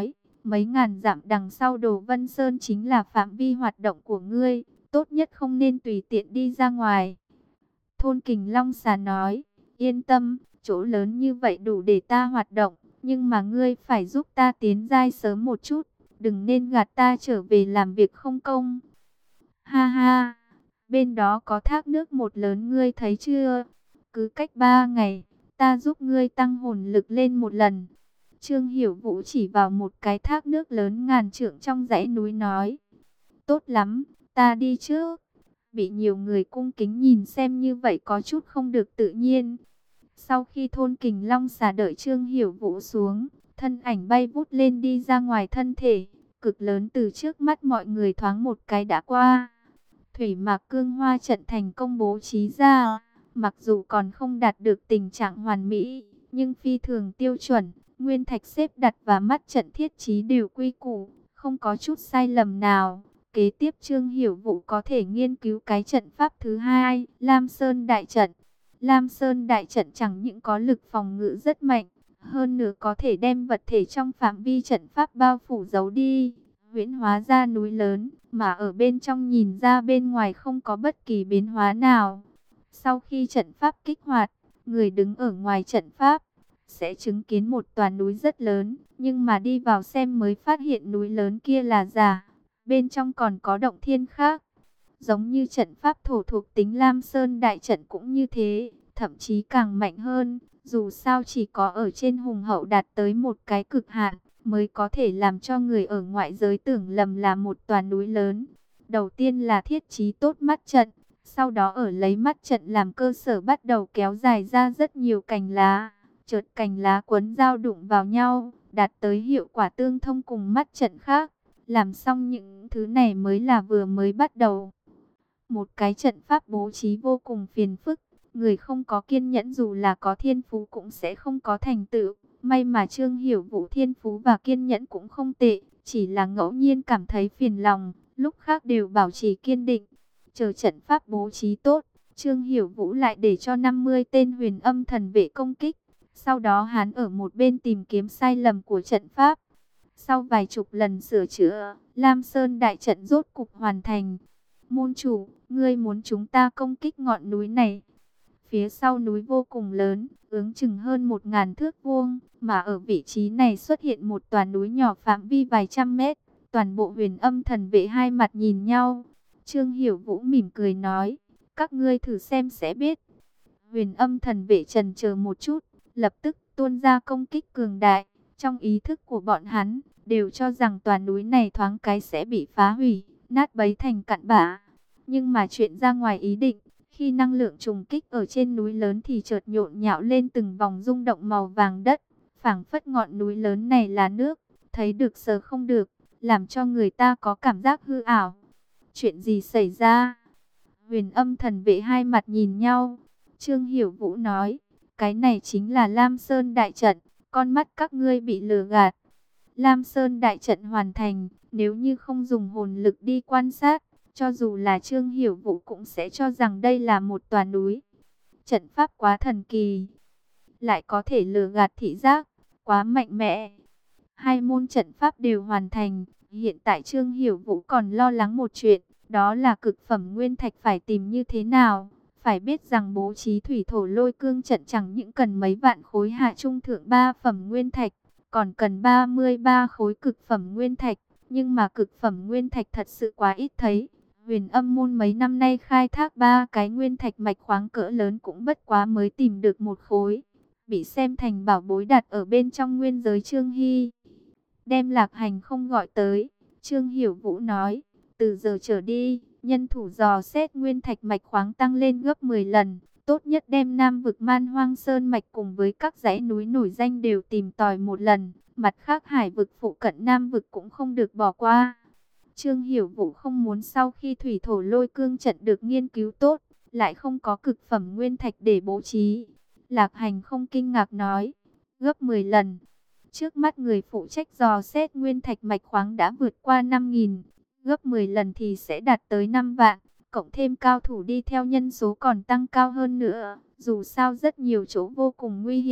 mấy ngàn dặm đằng sau Đồ Vân Sơn chính là phạm vi hoạt động của ngươi, tốt nhất không nên tùy tiện đi ra ngoài. Thôn Kình Long Xà nói, yên tâm, chỗ lớn như vậy đủ để ta hoạt động, nhưng mà ngươi phải giúp ta tiến giai sớm một chút, đừng nên gạt ta trở về làm việc không công. Ha ha, bên đó có thác nước một lớn ngươi thấy chưa? Cứ cách ba ngày, ta giúp ngươi tăng hồn lực lên một lần. Trương Hiểu Vũ chỉ vào một cái thác nước lớn ngàn trượng trong dãy núi nói. Tốt lắm, ta đi trước. Bị nhiều người cung kính nhìn xem như vậy có chút không được tự nhiên. Sau khi thôn Kình Long Xà đợi Trương Hiểu Vũ xuống, thân ảnh bay vút lên đi ra ngoài thân thể, cực lớn từ trước mắt mọi người thoáng một cái đã qua. Thủy Mạc Cương Hoa trận thành công bố trí ra, mặc dù còn không đạt được tình trạng hoàn mỹ, nhưng phi thường tiêu chuẩn, nguyên thạch xếp đặt và mắt trận thiết trí đều quy củ, không có chút sai lầm nào. Kế tiếp Trương Hiểu Vũ có thể nghiên cứu cái trận pháp thứ hai, Lam Sơn Đại Trận. Lam Sơn Đại Trận chẳng những có lực phòng ngự rất mạnh, hơn nữa có thể đem vật thể trong phạm vi trận pháp bao phủ giấu đi, huyễn hóa ra núi lớn, mà ở bên trong nhìn ra bên ngoài không có bất kỳ biến hóa nào. Sau khi trận pháp kích hoạt, người đứng ở ngoài trận pháp sẽ chứng kiến một tòa núi rất lớn, nhưng mà đi vào xem mới phát hiện núi lớn kia là giả, bên trong còn có động thiên khác. Giống như trận pháp thổ thuộc tính Lam Sơn Đại Trận cũng như thế, thậm chí càng mạnh hơn, dù sao chỉ có ở trên hùng hậu đạt tới một cái cực hạn, mới có thể làm cho người ở ngoại giới tưởng lầm là một tòa núi lớn. Đầu tiên là thiết trí tốt mắt trận, sau đó ở lấy mắt trận làm cơ sở bắt đầu kéo dài ra rất nhiều cành lá, chợt cành lá quấn dao đụng vào nhau, đạt tới hiệu quả tương thông cùng mắt trận khác. Làm xong những thứ này mới là vừa mới bắt đầu. Một cái trận pháp bố trí vô cùng phiền phức, người không có kiên nhẫn dù là có thiên phú cũng sẽ không có thành tựu. May mà Trương Hiểu Vũ thiên phú và kiên nhẫn cũng không tệ, chỉ là ngẫu nhiên cảm thấy phiền lòng, lúc khác đều bảo trì kiên định. Chờ trận pháp bố trí tốt, Trương Hiểu Vũ lại để cho năm mươi tên huyền âm thần vệ công kích. Sau đó hắn ở một bên tìm kiếm sai lầm của trận pháp. Sau vài chục lần sửa chữa, Lam Sơn Đại Trận rốt cục hoàn thành. Môn chủ, ngươi muốn chúng ta công kích ngọn núi này. Phía sau núi vô cùng lớn, ước chừng hơn một ngàn thước vuông, mà ở vị trí này xuất hiện một tòa núi nhỏ phạm vi vài trăm mét. Toàn bộ huyền âm thần vệ hai mặt nhìn nhau. Trương Hiểu Vũ mỉm cười nói, các ngươi thử xem sẽ biết. Huyền âm thần vệ trần chờ một chút, lập tức tuôn ra công kích cường đại. Trong ý thức của bọn hắn, đều cho rằng tòa núi này thoáng cái sẽ bị phá hủy, nát bấy thành cặn bã. Nhưng mà chuyện ra ngoài ý định, khi năng lượng trùng kích ở trên núi lớn thì chợt nhộn nhạo lên từng vòng rung động màu vàng đất. Phảng phất ngọn núi lớn này là nước, thấy được sờ không được, làm cho người ta có cảm giác hư ảo. Chuyện gì xảy ra? Huyền âm thần vệ hai mặt nhìn nhau. Trương Hiểu Vũ nói, cái này chính là Lam Sơn Đại Trận, con mắt các ngươi bị lừa gạt. Lam Sơn Đại Trận hoàn thành, nếu như không dùng hồn lực đi quan sát, cho dù là Trương Hiểu Vũ cũng sẽ cho rằng đây là một tòa núi. Trận pháp quá thần kỳ, lại có thể lừa gạt thị giác, quá mạnh mẽ. Hai môn trận pháp đều hoàn thành, hiện tại Trương Hiểu Vũ còn lo lắng một chuyện, đó là cực phẩm nguyên thạch phải tìm như thế nào. Phải biết rằng bố trí thủy thổ lôi cương trận chẳng những cần mấy vạn khối hạ trung thượng ba phẩm nguyên thạch, còn cần ba mươi ba khối cực phẩm nguyên thạch, nhưng mà cực phẩm nguyên thạch thật sự quá ít thấy. Huyền âm môn mấy năm nay khai thác ba cái nguyên thạch mạch khoáng cỡ lớn cũng bất quá mới tìm được một khối, bị xem thành bảo bối đặt ở bên trong nguyên giới Trương Hy. Đem Lạc Hành không gọi tới, Trương Hiểu Vũ nói, từ giờ trở đi, nhân thủ dò xét nguyên thạch mạch khoáng tăng lên gấp mười lần, tốt nhất đem Nam vực Man Hoang Sơn mạch cùng với các dãy núi nổi danh đều tìm tòi một lần, mặt khác hải vực phụ cận Nam vực cũng không được bỏ qua. Trương Hiểu Vũ không muốn sau khi thủy thổ lôi cương trận được nghiên cứu tốt, lại không có cực phẩm nguyên thạch để bố trí. Lạc Hành không kinh ngạc nói, gấp mười lần. Trước mắt người phụ trách dò xét nguyên thạch mạch khoáng đã vượt qua năm nghìn, gấp mười lần thì sẽ đạt tới năm vạn, cộng thêm cao thủ đi theo nhân số còn tăng cao hơn nữa. Dù sao rất nhiều chỗ vô cùng nguy hiểm,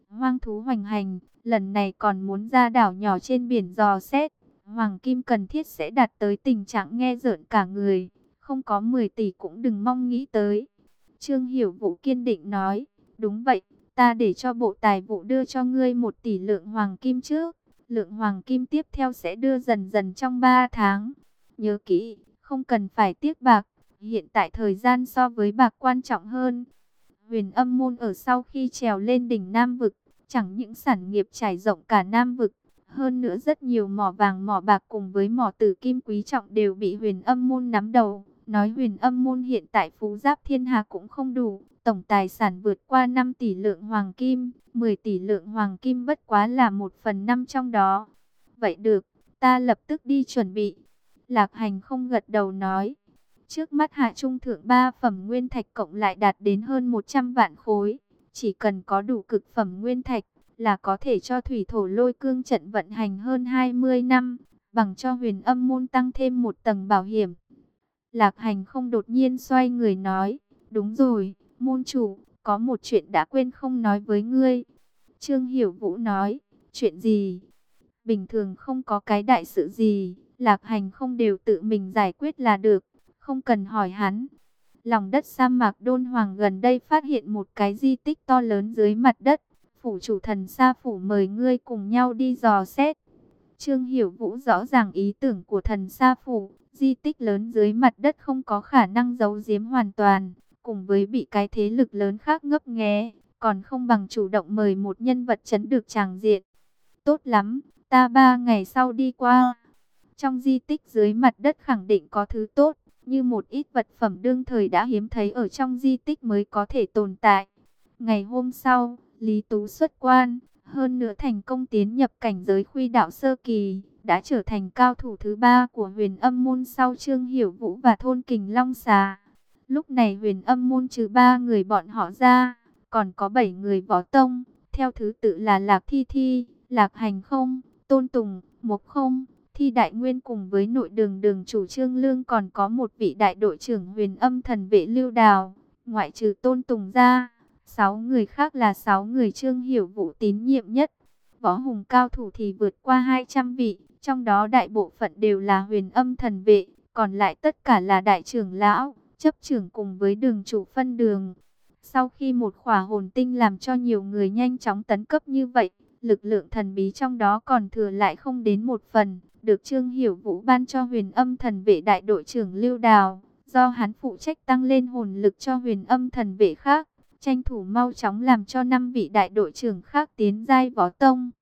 hoang thú hoành hành, lần này còn muốn ra đảo nhỏ trên biển dò xét. Hoàng kim cần thiết sẽ đạt tới tình trạng nghe rợn cả người, không có mười tỷ cũng đừng mong nghĩ tới. Trương Hiểu Vũ kiên định nói, đúng vậy, ta để cho bộ tài vụ đưa cho ngươi một tỷ lượng hoàng kim trước, lượng hoàng kim tiếp theo sẽ đưa dần dần trong ba tháng. Nhớ kỹ, không cần phải tiếc bạc, hiện tại thời gian so với bạc quan trọng hơn. Huyền Âm môn ở sau khi trèo lên đỉnh Nam vực, chẳng những sản nghiệp trải rộng cả Nam vực, hơn nữa rất nhiều mỏ vàng mỏ bạc cùng với mỏ tử kim quý trọng đều bị Huyền Âm môn nắm đầu. Nói Huyền Âm môn hiện tại phú giáp thiên hà cũng không đủ, tổng tài sản vượt qua năm tỷ lượng hoàng kim, mười tỷ lượng hoàng kim bất quá là một phần năm trong đó. Vậy được, ta lập tức đi chuẩn bị. Lạc Hành không gật đầu nói. Trước mắt hạ trung thượng ba phẩm nguyên thạch cộng lại đạt đến hơn một trăm vạn khối. Chỉ cần có đủ cực phẩm nguyên thạch là có thể cho thủy thổ lôi cương trận vận hành hơn hai mươi năm, bằng cho Huyền Âm môn tăng thêm một tầng bảo hiểm. Lạc Hành không đột nhiên xoay người nói, đúng rồi, môn chủ, có một chuyện đã quên không nói với ngươi. Trương Hiểu Vũ nói, chuyện gì? Bình thường không có cái đại sự gì, Lạc Hành không đều tự mình giải quyết là được, không cần hỏi hắn. Lòng đất sa mạc Đôn Hoàng gần đây phát hiện một cái di tích to lớn dưới mặt đất. Phủ chủ thần Sa Phủ mời ngươi cùng nhau đi dò xét. Trương Hiểu Vũ rõ ràng ý tưởng của thần Sa Phủ, di tích lớn dưới mặt đất không có khả năng giấu giếm hoàn toàn, cùng với bị cái thế lực lớn khác ngấp nghé, còn không bằng chủ động mời một nhân vật chấn được tràng diện. Tốt lắm, ta ba ngày sau đi qua. Trong di tích dưới mặt đất khẳng định có thứ tốt, như một ít vật phẩm đương thời đã hiếm thấy ở trong di tích mới có thể tồn tại. Ngày hôm sau, Lý Tú xuất quan, hơn nữa thành công tiến nhập cảnh giới khuy đạo sơ kỳ, đã trở thành cao thủ thứ ba của Huyền Âm môn sau Trương Hiểu Vũ và Thôn Kình Long Xà. Lúc này Huyền Âm môn trừ ba người bọn họ ra, còn có bảy người võ tông, theo thứ tự là Lạc Thi Thi, Lạc Hành Không, Tôn Tùng, Mộc Không, Thi Đại Nguyên cùng với nội đường đường chủ Trương Lương, còn có một vị đại đội trưởng Huyền Âm thần vệ Lưu Đào. Ngoại trừ Tôn Tùng ra, sáu người khác là sáu người Trương Hiểu Vũ tín nhiệm nhất. Võ hùng cao thủ thì vượt qua hai trăm vị, trong đó đại bộ phận đều là Huyền Âm thần vệ, còn lại tất cả là đại trưởng lão, chấp trưởng cùng với đường chủ phân đường. Sau khi một khỏa hồn tinh làm cho nhiều người nhanh chóng tấn cấp như vậy, lực lượng thần bí trong đó còn thừa lại không đến một phần, được Trương Hiểu Vũ ban cho Huyền Âm thần vệ đại đội trưởng Lưu Đào, do hắn phụ trách tăng lên hồn lực cho Huyền Âm thần vệ khác, tranh thủ mau chóng làm cho năm vị đại đội trưởng khác tiến giai võ tông.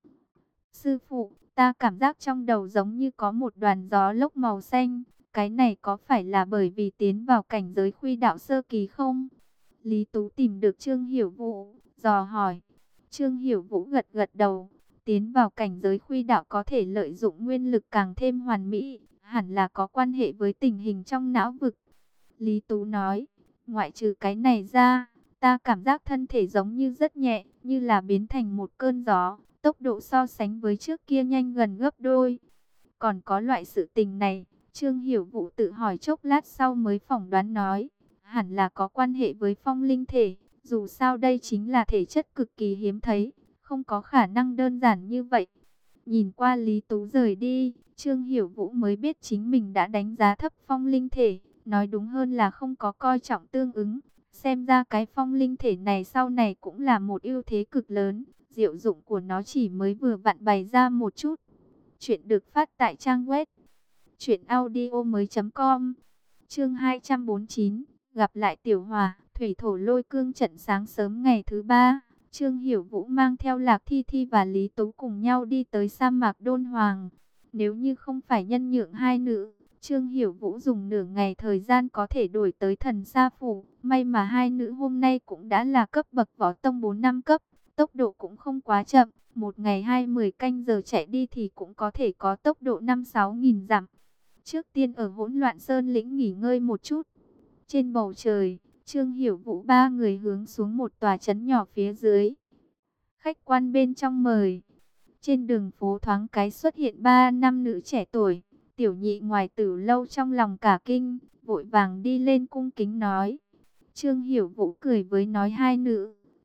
Sư phụ, ta cảm giác trong đầu giống như có một đoàn gió lốc màu xanh, cái này có phải là bởi vì tiến vào cảnh giới khuy đạo sơ kỳ không? Lý Tú tìm được Trương Hiểu Vũ, dò hỏi. Trương Hiểu Vũ gật gật đầu, tiến vào cảnh giới khuy đạo có thể lợi dụng nguyên lực càng thêm hoàn mỹ, hẳn là có quan hệ với tình hình trong não vực. Lý Tú nói, ngoại trừ cái này ra, ta cảm giác thân thể giống như rất nhẹ, như là biến thành một cơn gió, tốc độ so sánh với trước kia nhanh gần gấp đôi. Còn có loại sự tình này, Trương Hiểu Vũ tự hỏi chốc lát sau mới phỏng đoán nói, hẳn là có quan hệ với phong linh thể, dù sao đây chính là thể chất cực kỳ hiếm thấy, không có khả năng đơn giản như vậy. Nhìn qua Lý Tú rời đi, Trương Hiểu Vũ mới biết chính mình đã đánh giá thấp phong linh thể, nói đúng hơn là không có coi trọng tương ứng. Xem ra cái phong linh thể này sau này cũng là một ưu thế cực lớn, diệu dụng của nó chỉ mới vừa vặn bày ra một chút. Chuyện được phát tại trang web truyện audio mới chấm com. Chương hai trăm bốn mươi chín, gặp lại Tiểu Hòa. Thủy thổ lôi cương trận sáng sớm ngày thứ ba, Trương Hiểu Vũ mang theo Lạc Thi Thi và Lý Tú cùng nhau đi tới sa mạc Đôn Hoàng. Nếu như không phải nhân nhượng hai nữ, Trương Hiểu Vũ dùng nửa ngày thời gian có thể đuổi tới thần Sa Phủ. May mà hai nữ hôm nay cũng đã là cấp bậc võ tông bốn năm cấp, tốc độ cũng không quá chậm. Một ngày hai mươi canh giờ chạy đi thì cũng có thể có tốc độ năm sáu nghìn dặm. Trước tiên ở hỗn loạn sơn lĩnh nghỉ ngơi một chút. Trên bầu trời, Trương Hiểu Vũ ba người hướng xuống một tòa trấn nhỏ phía dưới. Khách quan bên trong mời. Trên đường phố thoáng cái xuất hiện ba nam nữ trẻ tuổi. Tiểu nhị ngoài tử lâu trong lòng cả kinh, vội vàng đi lên cung kính nói. Trương Hiểu Vũ cười với nói hai nữ,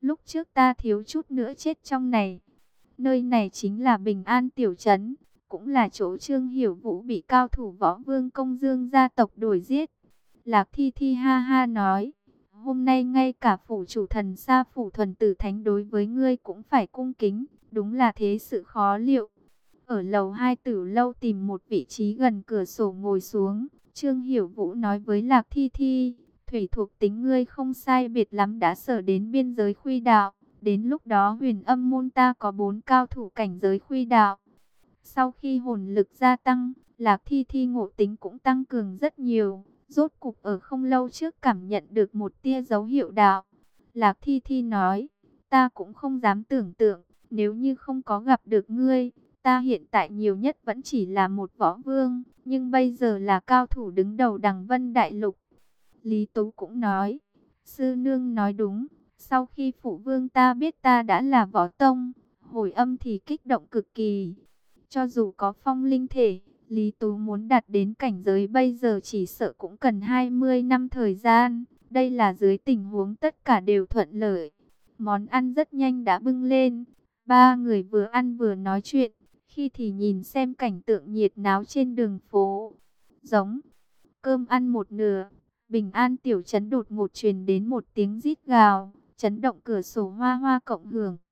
lúc trước ta thiếu chút nữa chết trong này. Nơi này chính là Bình An tiểu trấn, cũng là chỗ Trương Hiểu Vũ bị cao thủ Võ Vương Công Dương gia tộc đuổi giết. Lạc Thi Thi ha ha nói, hôm nay ngay cả phủ chủ thần Sa Phủ Thuần Tử Thánh đối với ngươi cũng phải cung kính, đúng là thế sự khó liệu. Ở lầu hai Tử lâu tìm một vị trí gần cửa sổ ngồi xuống, Trương Hiểu Vũ nói với Lạc Thi Thi, thủy thuộc tính ngươi không sai biệt lắm đã sở đến biên giới khuy đạo. Đến lúc đó Huyền Âm môn ta có bốn cao thủ cảnh giới khuy đạo. Sau khi hồn lực gia tăng, Lạc Thi Thi ngộ tính cũng tăng cường rất nhiều. Rốt cục ở không lâu trước cảm nhận được một tia dấu hiệu đạo. Lạc Thi Thi nói, ta cũng không dám tưởng tượng, nếu như không có gặp được ngươi, ta hiện tại nhiều nhất vẫn chỉ là một võ vương, nhưng bây giờ là cao thủ đứng đầu Đằng Vân Đại Lục. Lý Tú cũng nói, sư nương nói đúng, sau khi phụ vương ta biết ta đã là võ tông, hồi âm thì kích động cực kỳ. Cho dù có phong linh thể, Lý Tú muốn đạt đến cảnh giới bây giờ chỉ sợ cũng cần hai mươi năm thời gian. Đây là dưới tình huống tất cả đều thuận lợi. Món ăn rất nhanh đã bưng lên. Ba người vừa ăn vừa nói chuyện. Khi thì nhìn xem cảnh tượng nhiệt náo trên đường phố. Giống cơm ăn một nửa. Bình An tiểu trấn đột ngột truyền đến một tiếng rít gào. Chấn động cửa sổ hoa hoa cộng hưởng.